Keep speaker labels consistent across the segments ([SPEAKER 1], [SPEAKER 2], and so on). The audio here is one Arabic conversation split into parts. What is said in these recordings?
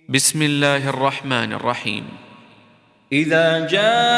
[SPEAKER 1] بسم الله الرحمن الرحيم.
[SPEAKER 2] إذا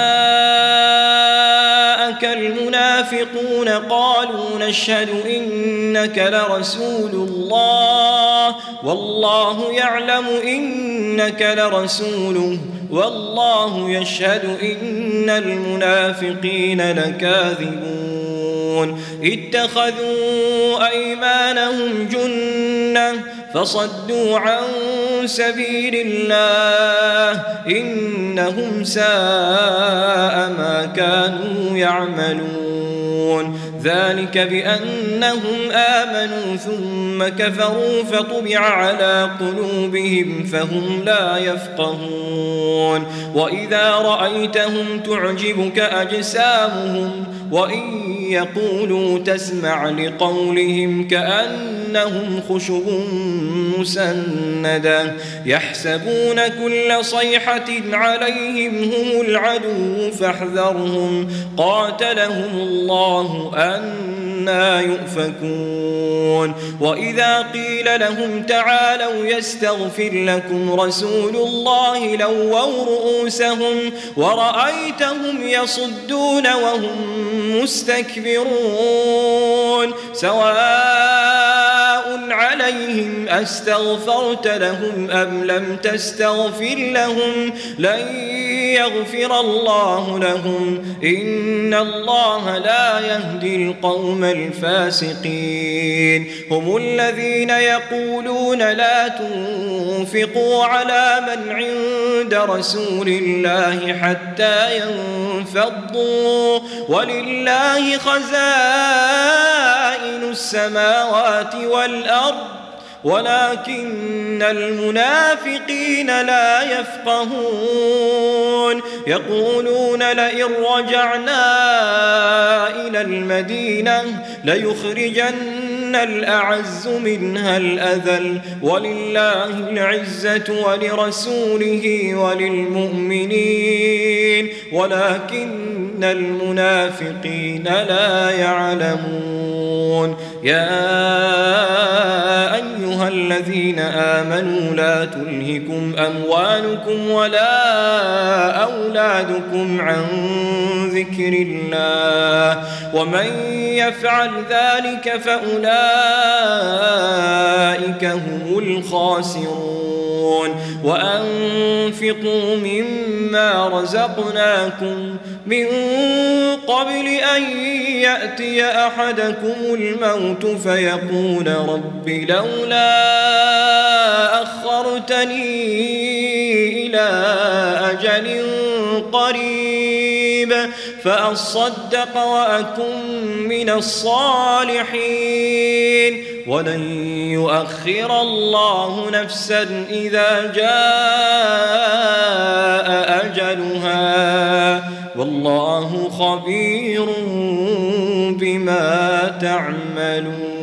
[SPEAKER 2] جاءك المنافقون قالوا نشهد إنك لرسول الله والله يعلم إنك لرسوله والله يشهد إن المنافقين لكاذبون اتخذوا أيمانهم جنة فصدوا عن سبيل الله إنهم ساء ما كانوا يعملون ذلك بأنهم آمنوا ثم كفروا فطبع على قلوبهم فهم لا يفقهون وإذا رأيتهم تعجبك أجسامهم وإن يقولوا تسمع لقولهم كأنهم خشب مسندة يحسبون كل صيحة عليهم هم العدو فاحذرهم قاتلهم الله أنى يؤفكون وإذا قيل لهم تعالوا يستغفر لكم رسول الله لووا رؤوسهم ورأيتهم يصدون وهم مستكبرون سواء عليهم أستغفرت لهم أم لم تستغفر لهم لن يغفر الله لهم إن الله لا يهدي القوم الفاسقين هم الذين يقولون لا تنفقوا على من عند رسول الله حتى ينفضوا ولله خزائن السماوات والأرض ولكن المنافقين لا يفقهون يقولون لئن رجعنا إلى المدينة ليخرجن الأعز منها الأذل ولله العزة ولرسوله وللمؤمنين ولكن المنافقين لا يعلمون يا أيها الذين آمنوا لا تلهكم أموالكم ولا أولادكم عن ذكر الله ومن يفعل ذلك فأولئك هم الخاسرون وأنفقوا مما رزقناكم من قبل أن يأتي أحدكم الموت فيقول رب لولا أخرتني إلى أجل قريب فأصدق وأكن من الصالحين ولن يؤخر الله نفسا إذا جاء أجلها والله خبير بما تعملون.